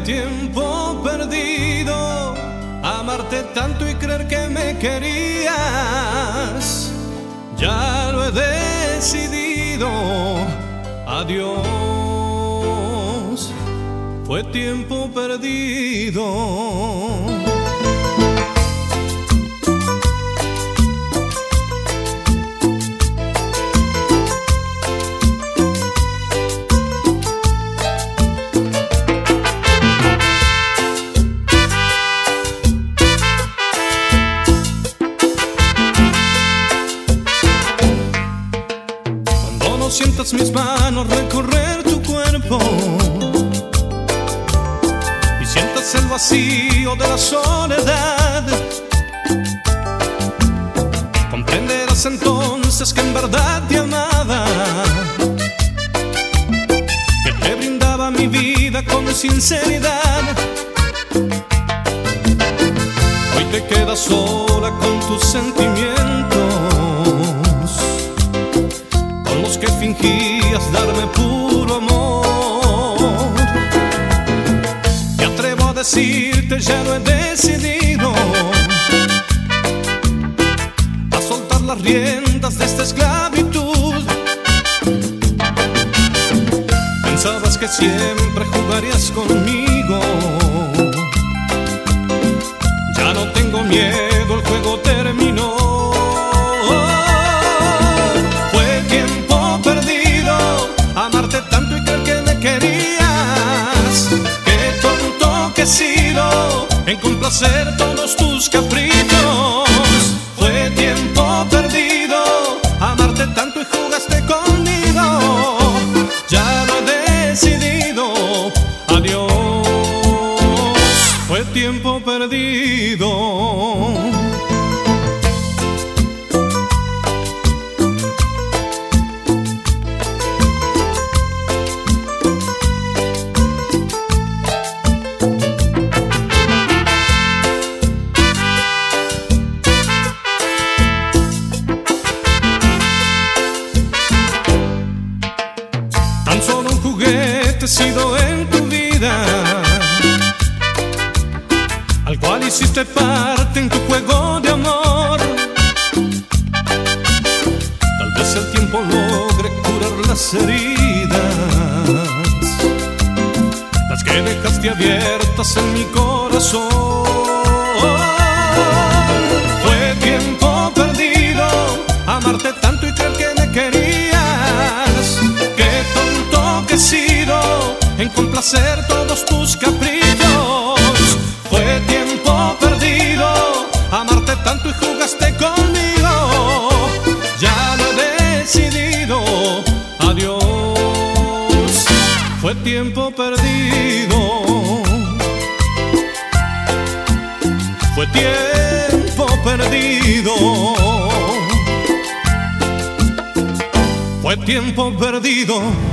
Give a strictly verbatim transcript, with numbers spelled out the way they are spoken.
tiempo perdido, amarte tanto y creer que me querías. Ya lo he decidido, adiós, fue tiempo perdido. Sientas mis manos recorrer tu cuerpo y sientas el vacío de la soledad, comprenderás entonces que en verdad te amaba, que te brindaba mi vida con sinceridad. Hoy te quedas sola con tus sentimientos, que fingías darme puro amor. Me atrevo a decirte, ya lo he decidido, a soltar las riendas de esta esclavitud. Pensabas que siempre jugarías conmigo, ya no tengo miedo, el juego terminó. Amarte tanto y creer que me querías. Qué tonto que he sido en complacer todos tus caprichos. Fue tiempo perdido, amarte tanto y jugaste conmigo. Ya lo he decidido, adiós, fue tiempo perdido. Solo un juguete he sido en tu vida, al cual hiciste parte en tu juego de amor. Tal vez el tiempo logre curar las heridas, las que dejaste abiertas en mi corazón. Fue tiempo perdido, amarte tanto y creer que me querías. Que he sido en complacer todos tus caprichos. Fue tiempo perdido, amarte tanto y jugaste conmigo. Ya lo he decidido, adiós, fue tiempo perdido. Fue tiempo perdido. Fue tiempo perdido.